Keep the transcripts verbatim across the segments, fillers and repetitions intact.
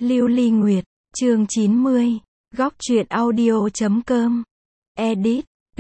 Lưu Ly Nguyệt, chương chín mươi, góc truyện audio chấm com, edit, P,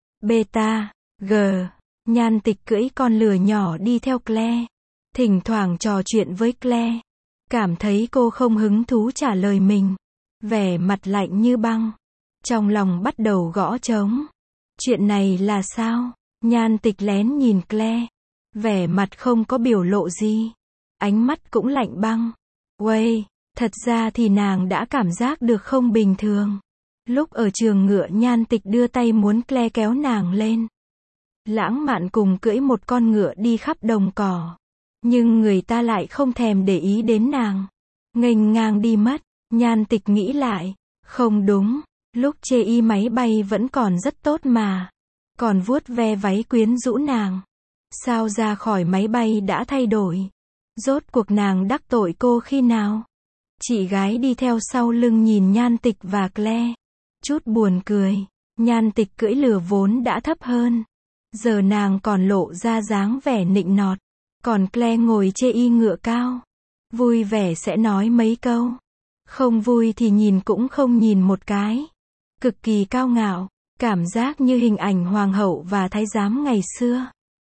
beta, G, Nhan Tịch cưỡi con lừa nhỏ đi theo Claire, thỉnh thoảng trò chuyện với Claire, cảm thấy cô không hứng thú trả lời mình, vẻ mặt lạnh như băng, trong lòng bắt đầu gõ trống. Chuyện này là sao? Nhan Tịch lén nhìn Claire, vẻ mặt không có biểu lộ gì, ánh mắt cũng lạnh băng. Uầy, thật ra thì nàng đã cảm giác được không bình thường. Lúc ở trường ngựa Nhan Tịch đưa tay muốn Claire kéo nàng lên. Lãng mạn cùng cưỡi một con ngựa đi khắp đồng cỏ. Nhưng người ta lại không thèm để ý đến nàng. Nghênh ngang đi mất. Nhan Tịch nghĩ lại. Không đúng, lúc chê y máy bay vẫn còn rất tốt mà. Còn vuốt ve váy quyến rũ nàng. Sao ra khỏi máy bay đã thay đổi? Rốt cuộc nàng đắc tội cô khi nào? Chị gái đi theo sau lưng nhìn Nhan Tịch và Claire. Chút buồn cười. Nhan Tịch cưỡi lừa vốn đã thấp hơn. Giờ nàng còn lộ ra dáng vẻ nịnh nọt. Còn Claire ngồi chê y ngựa cao. Vui vẻ sẽ nói mấy câu. Không vui thì nhìn cũng không nhìn một cái. Cực kỳ cao ngạo. Cảm giác như hình ảnh hoàng hậu và thái giám ngày xưa.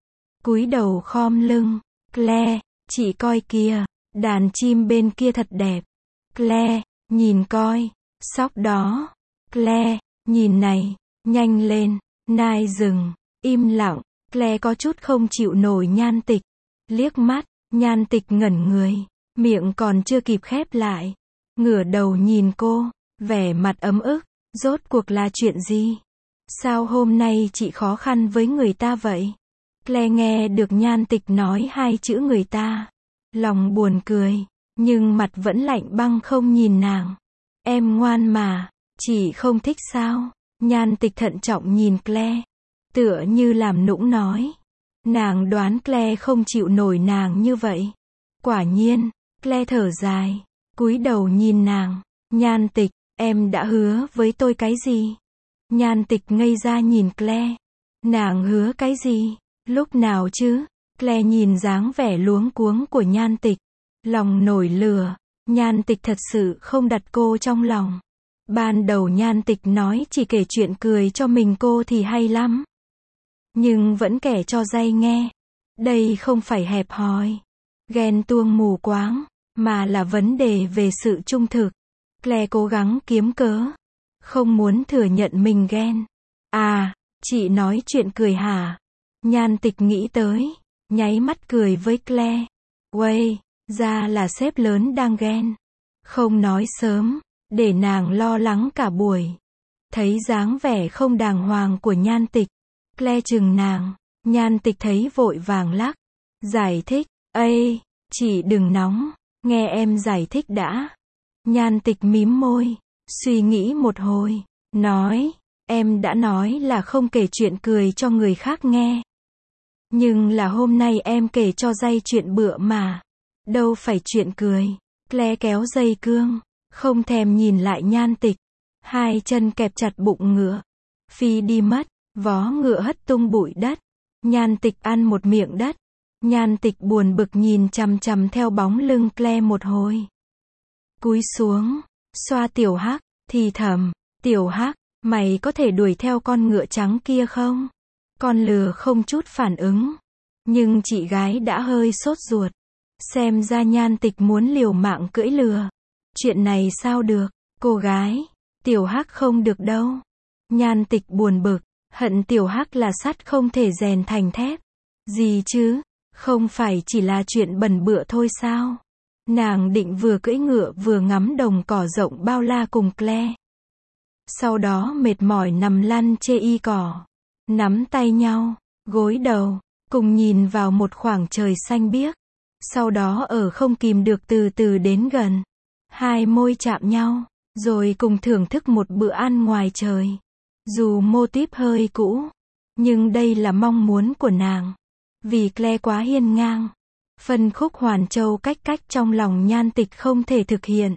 Cúi đầu khom lưng. Claire, chị coi kìa. Đàn chim bên kia thật đẹp. Claire, nhìn coi. Sóc đó. Claire, nhìn này. Nhanh lên. Nai dừng. Im lặng. Claire có chút không chịu nổi Nhan Tịch. Liếc mắt. Nhan Tịch ngẩn người. Miệng còn chưa kịp khép lại. Ngửa đầu nhìn cô. Vẻ mặt ấm ức. Rốt cuộc là chuyện gì? Sao hôm nay chị khó khăn với người ta vậy? Claire nghe được Nhan Tịch nói hai chữ người ta. Lòng buồn cười. Nhưng mặt vẫn lạnh băng không nhìn nàng. Em ngoan mà. Chị không thích sao? Nhan Tịch thận trọng nhìn Claire. Tựa như làm nũng nói. Nàng đoán Claire không chịu nổi nàng như vậy. Quả nhiên. Claire thở dài. Cúi đầu nhìn nàng. Nhan Tịch, em đã hứa với tôi cái gì? Nhan Tịch ngây ra nhìn Claire. Nàng hứa cái gì? Lúc nào chứ? Claire nhìn dáng vẻ luống cuống của Nhan Tịch. Lòng nổi lửa. Nhan Tịch thật sự không đặt cô trong lòng. Ban đầu Nhan Tịch nói chỉ kể chuyện cười cho mình cô thì hay lắm. Nhưng vẫn kể cho dây nghe. Đây không phải hẹp hòi, ghen tuông mù quáng, mà là vấn đề về sự trung thực. Claire cố gắng kiếm cớ. Không muốn thừa nhận mình ghen. À, chị nói chuyện cười hả? Nhan Tịch nghĩ tới. Nháy mắt cười với Claire. Uầy, ra là sếp lớn đang ghen. Không nói sớm, để nàng lo lắng cả buổi. Thấy dáng vẻ không đàng hoàng của Nhan Tịch. Claire chừng nàng. Nhan Tịch thấy vội vàng lắc. Giải thích. Ây, chị đừng nóng. Nghe em giải thích đã. Nhan Tịch mím môi. Suy nghĩ một hồi. Nói. Em đã nói là không kể chuyện cười cho người khác nghe. Nhưng là hôm nay em kể cho dây chuyện bựa mà. Đâu phải chuyện cười. Claire kéo dây cương. Không thèm nhìn lại Nhan Tịch. Hai chân kẹp chặt bụng ngựa. Phi đi mất. Vó ngựa hất tung bụi đất. Nhan Tịch ăn một miệng đất. Nhan Tịch buồn bực nhìn chằm chằm theo bóng lưng Claire một hồi. Cúi xuống. Xoa Tiểu Hắc. Thì thầm. Tiểu Hắc, mày có thể đuổi theo con ngựa trắng kia không? Con lừa không chút phản ứng. Nhưng chị gái đã hơi sốt ruột. Xem ra Nhan Tịch muốn liều mạng cưỡi lừa. Chuyện này sao được? Cô gái. Tiểu Hắc không được đâu. Nhan Tịch buồn bực. Hận Tiểu Hắc là sắt không thể rèn thành thép. Gì chứ? Không phải chỉ là chuyện bẩn bựa thôi sao? Nàng định vừa cưỡi ngựa vừa ngắm đồng cỏ rộng bao la cùng Claire. Sau đó mệt mỏi nằm lăn chê y cỏ. Nắm tay nhau, gối đầu, cùng nhìn vào một khoảng trời xanh biếc. Sau đó ở không kìm được từ từ đến gần. Hai môi chạm nhau, rồi cùng thưởng thức một bữa ăn ngoài trời. Dù mô típ hơi cũ, nhưng đây là mong muốn của nàng. Vì Claire quá hiên ngang. Phân khúc Hoàn Châu cách cách trong lòng Nhan Tịch không thể thực hiện.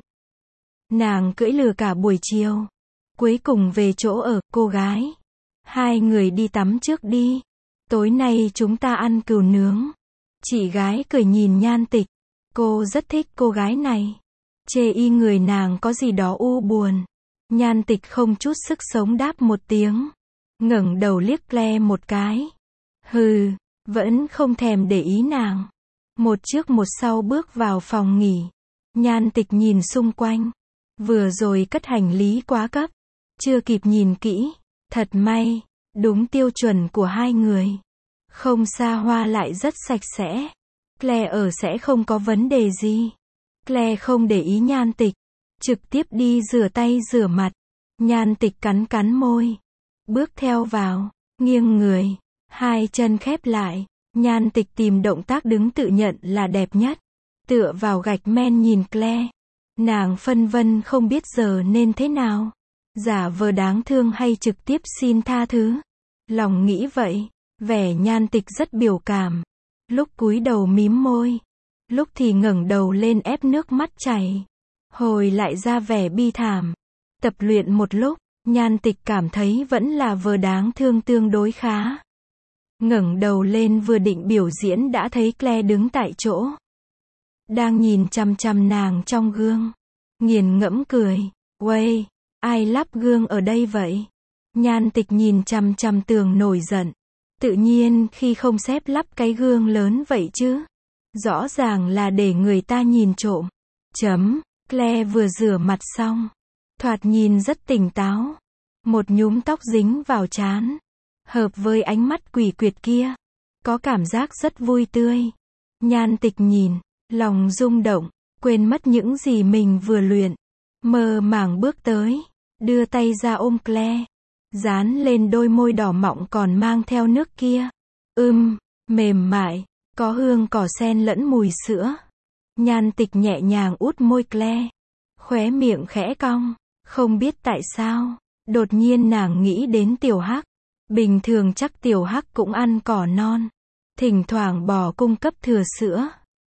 Nàng cưỡi lừa cả buổi chiều. Cuối cùng về chỗ ở, cô gái. Hai người đi tắm trước đi. Tối nay chúng ta ăn cừu nướng. Chị gái cười nhìn Nhan Tịch. Cô rất thích cô gái này. chê y người nàng có gì đó u buồn. Nhan Tịch không chút sức sống đáp một tiếng, ngẩng đầu liếc Claire một cái. Hừ, vẫn không thèm để ý nàng. Một trước một sau bước vào phòng nghỉ. Nhan Tịch nhìn xung quanh. Vừa rồi cất hành lý quá cấp, chưa kịp nhìn kỹ. Thật may, đúng tiêu chuẩn của hai người. Không xa hoa lại rất sạch sẽ. Claire ở sẽ không có vấn đề gì. Claire không để ý Nhan Tịch, trực tiếp đi rửa tay rửa mặt. Nhan Tịch cắn cắn môi, bước theo vào, nghiêng người, hai chân khép lại. Nhan Tịch tìm động tác đứng tự nhận là đẹp nhất. Tựa vào gạch men nhìn Claire. Nàng phân vân không biết giờ nên thế nào. Giả vờ đáng thương hay trực tiếp xin tha thứ. Lòng nghĩ vậy, vẻ Nhan Tịch rất biểu cảm. Lúc cúi đầu mím môi, lúc thì ngẩng đầu lên ép nước mắt chảy, hồi lại ra vẻ bi thảm. Tập luyện một lúc, Nhan Tịch cảm thấy vẫn là vờ đáng thương tương đối khá. Ngẩng đầu lên vừa định biểu diễn đã thấy Claire đứng tại chỗ, đang nhìn chằm chằm nàng trong gương. Nghiền ngẫm cười, "Uầy, ai lắp gương ở đây vậy?" Nhan Tịch nhìn chằm chằm tường nổi giận. Tự nhiên khi không xếp lắp cái gương lớn vậy chứ. Rõ ràng là để người ta nhìn trộm. Chấm, Claire vừa rửa mặt xong, thoạt nhìn rất tỉnh táo. Một nhúm tóc dính vào trán, hợp với ánh mắt quỷ quyệt kia, có cảm giác rất vui tươi. Nhan Tịch nhìn, lòng rung động, quên mất những gì mình vừa luyện. Mơ màng bước tới, đưa tay ra ôm Claire, dán lên đôi môi đỏ mọng còn mang theo nước kia. Ưm, mềm mại, có hương cỏ sen lẫn mùi sữa. Nhan Tịch nhẹ nhàng út môi Claire, khóe miệng khẽ cong. Không biết tại sao, đột nhiên nàng nghĩ đến Tiểu Hắc. Bình thường chắc Tiểu Hắc cũng ăn cỏ non. Thỉnh thoảng bò cung cấp thừa sữa,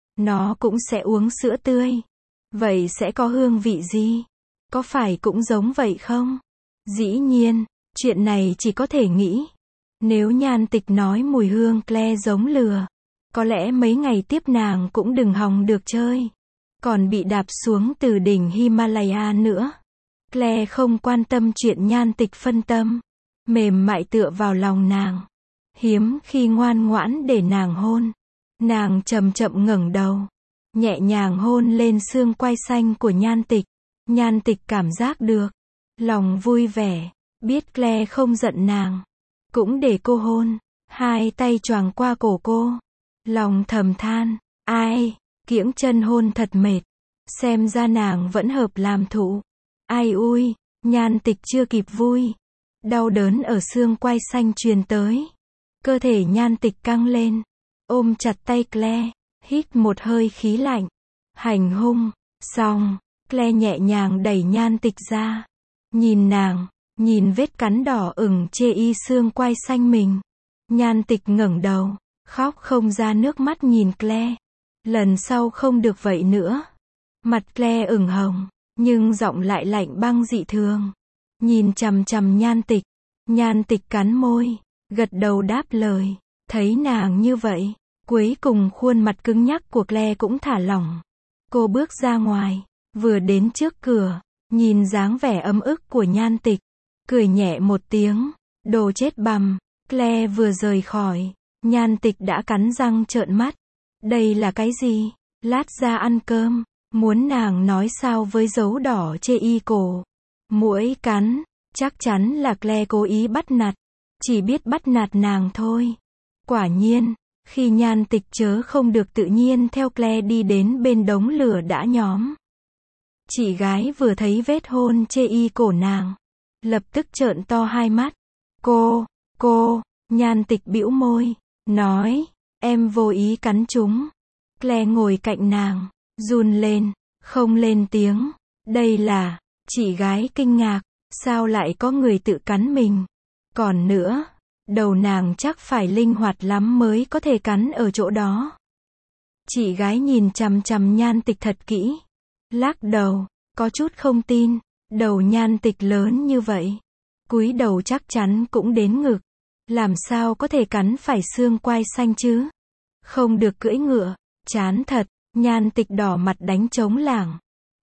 nó cũng sẽ uống sữa tươi. Vậy sẽ có hương vị gì? Có phải cũng giống vậy không? Dĩ nhiên, chuyện này chỉ có thể nghĩ. Nếu Nhan Tịch nói mùi hương Claire giống lừa, có lẽ mấy ngày tiếp nàng cũng đừng hòng được chơi. Còn bị đạp xuống từ đỉnh Himalaya nữa. Claire không quan tâm chuyện Nhan Tịch phân tâm, mềm mại tựa vào lòng nàng, hiếm khi ngoan ngoãn để nàng hôn. Nàng chậm chậm ngẩng đầu, nhẹ nhàng hôn lên xương quai xanh của Nhan Tịch. Nhan Tịch cảm giác được, lòng vui vẻ, biết Claire không giận nàng, cũng để cô hôn, hai tay choàng qua cổ cô. Lòng thầm than, ai, kiễng chân hôn thật mệt, xem ra nàng vẫn hợp làm thụ. Ai ui, Nhan Tịch chưa kịp vui, đau đớn ở xương quai xanh truyền tới. Cơ thể Nhan Tịch căng lên, ôm chặt tay Claire, hít một hơi khí lạnh. Hành hung, xong, Claire nhẹ nhàng đẩy Nhan Tịch ra. Nhìn nàng, nhìn vết cắn đỏ ửng chê y xương quai xanh mình. Nhan Tịch ngẩng đầu, khóc không ra nước mắt nhìn Claire. Lần sau không được vậy nữa. Mặt Claire ửng hồng, nhưng giọng lại lạnh băng dị thường. Nhìn chằm chằm Nhan Tịch. Nhan Tịch cắn môi, gật đầu đáp lời. Thấy nàng như vậy, cuối cùng khuôn mặt cứng nhắc của Claire cũng thả lỏng. Cô bước ra ngoài, vừa đến trước cửa, nhìn dáng vẻ ấm ức của Nhan Tịch, cười nhẹ một tiếng, đồ chết bằm. Claire vừa rời khỏi, Nhan Tịch đã cắn răng trợn mắt. Đây là cái gì? Lát ra ăn cơm, muốn nàng nói sao với dấu đỏ chê y cổ. Muỗi cắn, chắc chắn là Claire cố ý bắt nạt, chỉ biết bắt nạt nàng thôi. Quả nhiên, khi Nhan Tịch chớ không được tự nhiên theo Claire đi đến bên đống lửa đã nhóm. Chị gái vừa thấy vết hôn chê y cổ nàng, lập tức trợn to hai mắt. Cô, cô, Nhan Tịch bĩu môi, nói, em vô ý cắn chúng. Claire ngồi cạnh nàng, run lên, không lên tiếng. Đây là, chị gái kinh ngạc, sao lại có người tự cắn mình? Còn nữa, đầu nàng chắc phải linh hoạt lắm mới có thể cắn ở chỗ đó. Chị gái nhìn chằm chằm Nhan Tịch thật kỹ, lắc đầu, có chút không tin. Đầu Nhan Tịch lớn như vậy, cúi đầu chắc chắn cũng đến ngực, làm sao có thể cắn phải xương quai xanh chứ? Không được cưỡi ngựa, chán thật. Nhan Tịch đỏ mặt đánh trống lảng.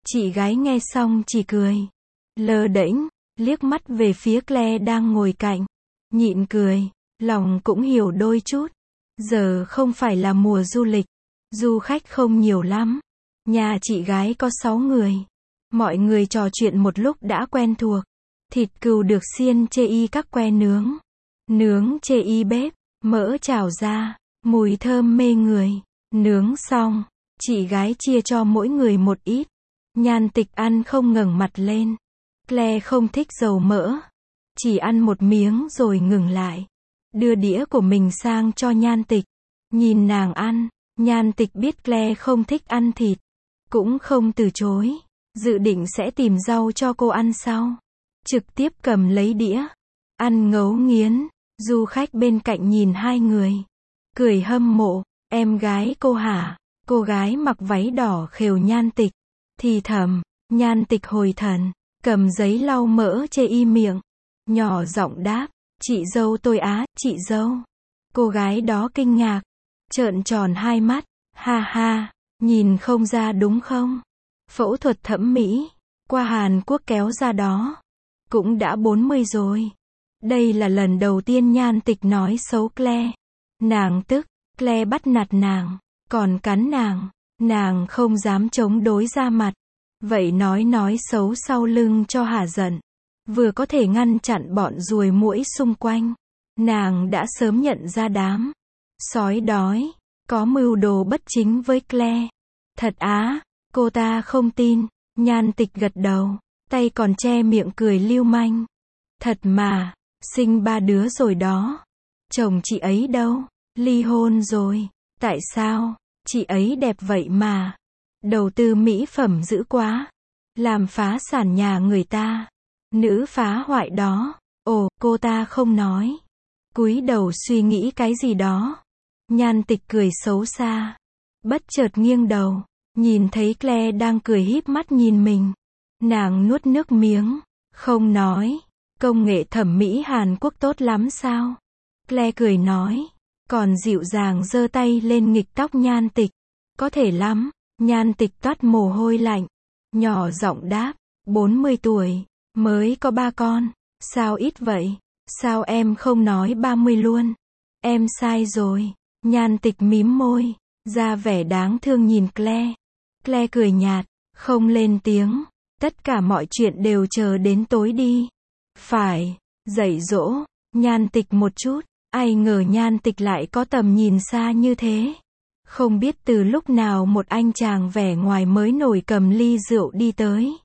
Chị gái nghe xong chỉ cười. Lơ đễnh, liếc mắt về phía Claire đang ngồi cạnh. Nhịn cười, lòng cũng hiểu đôi chút. Giờ không phải là mùa du lịch. Du khách không nhiều lắm. Nhà chị gái có sáu người. Mọi người trò chuyện một lúc đã quen thuộc. Thịt cừu được xiên chê y các que nướng. Nướng chê y bếp, mỡ trào ra, mùi thơm mê người. Nướng xong, chị gái chia cho mỗi người một ít. Nhan Tịch ăn không ngẩng mặt lên. Claire không thích dầu mỡ. Chỉ ăn một miếng rồi ngừng lại. Đưa đĩa của mình sang cho Nhan Tịch. Nhìn nàng ăn, Nhan Tịch biết Claire không thích ăn thịt. Cũng không từ chối. Dự định sẽ tìm rau cho cô ăn sau. Trực tiếp cầm lấy đĩa. Ăn ngấu nghiến. Du khách bên cạnh nhìn hai người. Cười hâm mộ. Em gái cô hả? Cô gái mặc váy đỏ khều Nhan Tịch. Thì thầm. Nhan Tịch hồi thần. Cầm giấy lau mỡ chê y miệng. Nhỏ giọng đáp. Chị dâu tôi á, chị dâu. Cô gái đó kinh ngạc. Trợn tròn hai mắt. Ha ha. Nhìn không ra đúng không? Phẫu thuật thẩm mỹ. Qua Hàn Quốc kéo ra đó. Cũng đã bốn mươi rồi. Đây là lần đầu tiên Nhan Tịch nói xấu Claire. Nàng tức. Claire bắt nạt nàng. Còn cắn nàng. Nàng không dám chống đối ra mặt. Vậy nói nói xấu sau lưng cho hả giận. Vừa có thể ngăn chặn bọn ruồi muỗi xung quanh. Nàng đã sớm nhận ra đám sói đói. Có mưu đồ bất chính với Claire. Thật á? Cô ta không tin. Nhan Tịch gật đầu. Tay còn che miệng cười lưu manh. Thật mà. Sinh ba đứa rồi đó. Chồng chị ấy đâu? Ly hôn rồi. Tại sao? Chị ấy đẹp vậy mà. Đầu tư mỹ phẩm dữ quá. Làm phá sản nhà người ta. Nữ phá hoại đó. Ồ, cô ta không nói. Cúi đầu suy nghĩ cái gì đó. Nhan Tịch cười xấu xa. Bất chợt nghiêng đầu. Nhìn thấy Claire đang cười híp mắt nhìn mình. Nàng nuốt nước miếng. Không nói. Công nghệ thẩm mỹ Hàn Quốc tốt lắm sao? Claire cười nói. Còn dịu dàng giơ tay lên nghịch tóc Nhan Tịch. Có thể lắm. Nhan Tịch toát mồ hôi lạnh. Nhỏ giọng đáp. bốn mươi tuổi. Mới có ba con. Sao ít vậy? Sao em không nói ba mươi luôn? Em sai rồi. Nhan Tịch mím môi. Ra vẻ đáng thương nhìn Claire. Claire cười nhạt. Không lên tiếng. Tất cả mọi chuyện đều chờ đến tối đi. Phải. Dạy dỗ. Nhan Tịch một chút. Ai ngờ Nhan Tịch lại có tầm nhìn xa như thế. Không biết từ lúc nào một anh chàng vẻ ngoài mới nổi cầm ly rượu đi tới.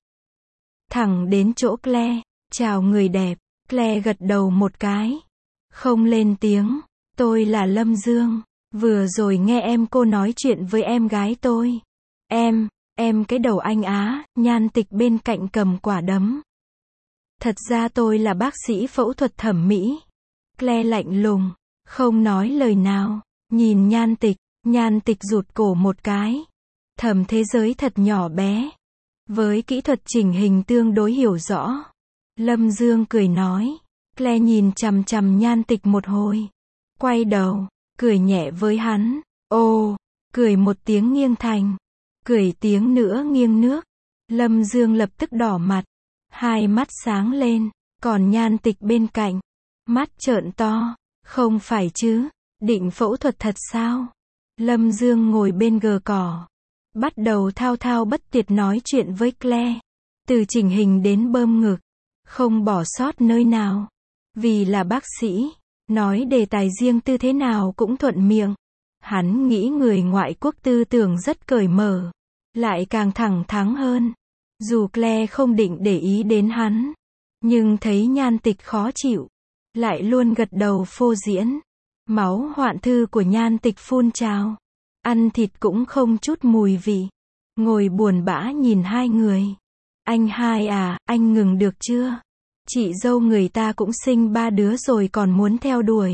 Thẳng đến chỗ Claire. Chào người đẹp. Claire gật đầu một cái. Không lên tiếng. Tôi là Lâm Dương. Vừa rồi nghe em cô nói chuyện với em gái tôi. Em, em cái đầu anh á. Nhan Tịch bên cạnh cầm quả đấm. Thật ra tôi là bác sĩ phẫu thuật thẩm mỹ. Claire lạnh lùng. Không nói lời nào. Nhìn Nhan Tịch. Nhan Tịch rụt cổ một cái. Thầm thế giới thật nhỏ bé. Với kỹ thuật chỉnh hình tương đối hiểu rõ. Lâm Dương cười nói. Claire nhìn chằm chằm Nhan Tịch một hồi. Quay đầu. Cười nhẹ với hắn. Ô. Cười một tiếng nghiêng thành. Cười tiếng nữa nghiêng nước. Lâm Dương lập tức đỏ mặt. Hai mắt sáng lên. Còn Nhan Tịch bên cạnh. Mắt trợn to. Không phải chứ. Định phẫu thuật thật sao? Lâm Dương ngồi bên gờ cỏ. Bắt đầu thao thao bất tuyệt nói chuyện với Claire. Từ chỉnh hình đến bơm ngực. Không bỏ sót nơi nào. Vì là bác sĩ. Nói đề tài riêng tư thế nào cũng thuận miệng. Hắn nghĩ người ngoại quốc tư tưởng rất cởi mở. Lại càng thẳng thắn hơn. Dù Claire không định để ý đến hắn. Nhưng thấy Nhan Tịch khó chịu. Lại luôn gật đầu phô diễn. Máu hoạn thư của Nhan Tịch phun trào. Ăn thịt cũng không chút mùi vị. Ngồi buồn bã nhìn hai người. Anh hai à, anh ngừng được chưa? Chị dâu người ta cũng sinh ba đứa rồi còn muốn theo đuổi.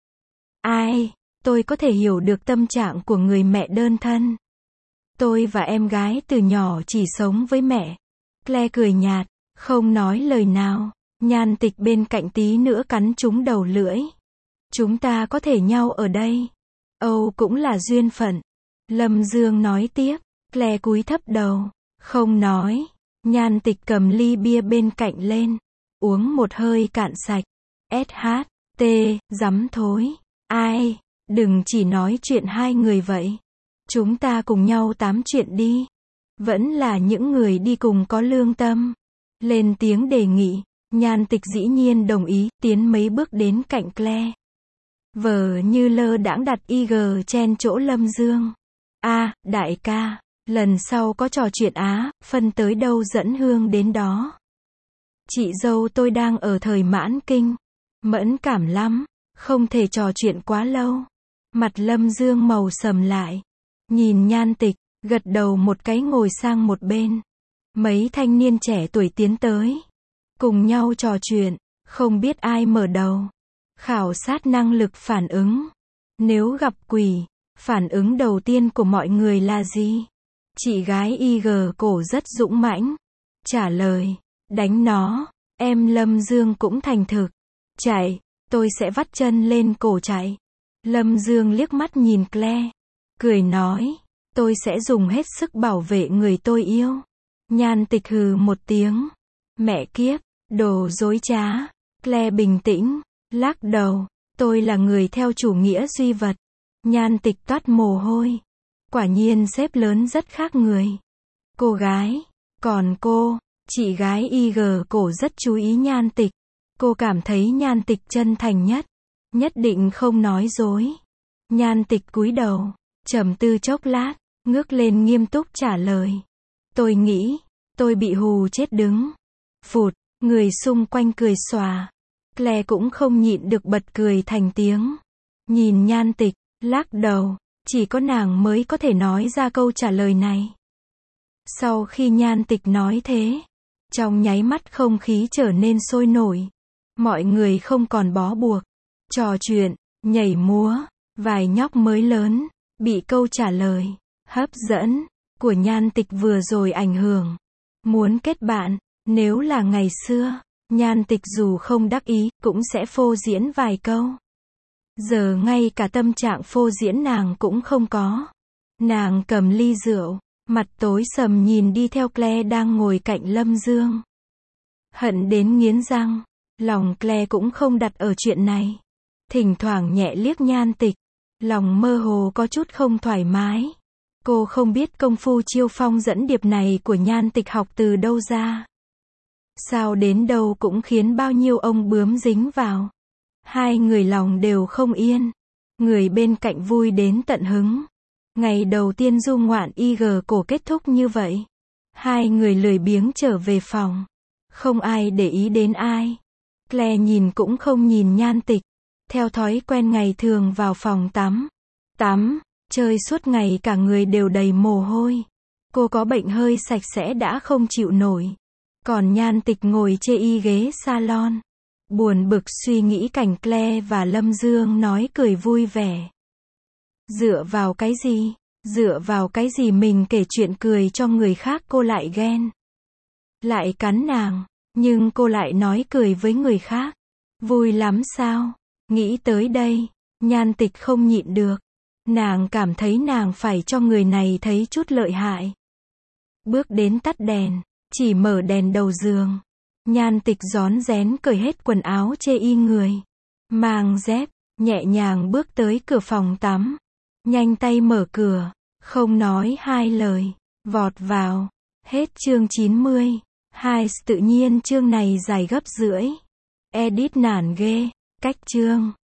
Ai, tôi có thể hiểu được tâm trạng của người mẹ đơn thân. Tôi và em gái từ nhỏ chỉ sống với mẹ. Claire cười nhạt, không nói lời nào. Nhan Tịch bên cạnh tí nữa cắn trúng đầu lưỡi. Chúng ta có thể nhau ở đây. Âu cũng là duyên phận. Lâm Dương nói tiếp. Claire cúi thấp đầu. Không nói. Nhan Tịch cầm ly bia bên cạnh lên. Uống một hơi cạn sạch. ét hát tê, rắm thối. Ai, đừng chỉ nói chuyện hai người vậy. Chúng ta cùng nhau tám chuyện đi. Vẫn là những người đi cùng có lương tâm. Lên tiếng đề nghị. Nhan Tịch dĩ nhiên đồng ý, tiến mấy bước đến cạnh Claire. Vờ như lơ đãng đặt i giê chen chỗ Lâm Dương. A, đại ca, lần sau có trò chuyện Á, phân tới đâu dẫn hương đến đó. Chị dâu tôi đang ở thời mãn kinh. Mẫn cảm lắm, không thể trò chuyện quá lâu. Mặt Lâm Dương màu sầm lại. Nhìn Nhan Tịch, gật đầu một cái ngồi sang một bên. Mấy thanh niên trẻ tuổi tiến tới. Cùng nhau trò chuyện, không biết ai mở đầu. Khảo sát năng lực phản ứng. Nếu gặp quỷ, phản ứng đầu tiên của mọi người là gì? Chị gái i giê cổ rất dũng mãnh. Trả lời, đánh nó. Em Lâm Dương cũng thành thực. Chạy, tôi sẽ vắt chân lên cổ chạy. Lâm Dương liếc mắt nhìn Claire. Cười nói, tôi sẽ dùng hết sức bảo vệ người tôi yêu. Nhan Tịch hừ một tiếng. Mẹ kiếp, đồ dối trá. Claire bình tĩnh, lắc đầu. Tôi là người theo chủ nghĩa duy vật. Nhan Tịch toát mồ hôi. Quả nhiên sếp lớn rất khác người. Cô gái, còn cô, chị gái i giê cổ rất chú ý Nhan Tịch. Cô cảm thấy Nhan Tịch chân thành nhất. Nhất định không nói dối. Nhan Tịch cúi đầu, trầm tư chốc lát, ngước lên nghiêm túc trả lời. Tôi nghĩ, tôi bị hù chết đứng. Phụt, người xung quanh cười xòa. Claire cũng không nhịn được bật cười thành tiếng. Nhìn Nhan Tịch, lắc đầu, chỉ có nàng mới có thể nói ra câu trả lời này. Sau khi Nhan Tịch nói thế, trong nháy mắt không khí trở nên sôi nổi. Mọi người không còn bó buộc. Trò chuyện, nhảy múa, vài nhóc mới lớn, bị câu trả lời, hấp dẫn, của Nhan Tịch vừa rồi ảnh hưởng. Muốn kết bạn, nếu là ngày xưa, Nhan Tịch dù không đắc ý, cũng sẽ phô diễn vài câu. Giờ ngay cả tâm trạng phô diễn nàng cũng không có. Nàng cầm ly rượu, mặt tối sầm nhìn đi theo Claire đang ngồi cạnh Lâm Dương. Hận đến nghiến răng, lòng Claire cũng không đặt ở chuyện này. Thỉnh thoảng nhẹ liếc Nhan Tịch, lòng mơ hồ có chút không thoải mái. Cô không biết công phu chiêu phong dẫn điệp này của Nhan Tịch học từ đâu ra. Sao đến đâu cũng khiến bao nhiêu ông bướm dính vào. Hai người lòng đều không yên. Người bên cạnh vui đến tận hứng. Ngày đầu tiên du ngoạn i giê cổ kết thúc như vậy. Hai người lười biếng trở về phòng. Không ai để ý đến ai. Claire nhìn cũng không nhìn Nhan Tịch. Theo thói quen ngày thường vào phòng tắm. Tắm, chơi suốt ngày cả người đều đầy mồ hôi. Cô có bệnh hơi sạch sẽ đã không chịu nổi. Còn Nhan Tịch ngồi chê y ghế salon. Buồn bực suy nghĩ cảnh Claire và Lâm Dương nói cười vui vẻ. Dựa vào cái gì? Dựa vào cái gì mình kể chuyện cười cho người khác cô lại ghen? Lại cắn nàng, nhưng cô lại nói cười với người khác. Vui lắm sao? Nghĩ tới đây, Nhan Tịch không nhịn được. Nàng cảm thấy nàng phải cho người này thấy chút lợi hại. Bước đến tắt đèn, chỉ mở đèn đầu giường. Nhan Tịch rón rén cởi hết quần áo chê y người. Mang dép, nhẹ nhàng bước tới cửa phòng tắm. Nhanh tay mở cửa, không nói hai lời, vọt vào. Hết chương chín mươi. Hai tự nhiên chương này dài gấp rưỡi. Edit nản ghê, cách chương.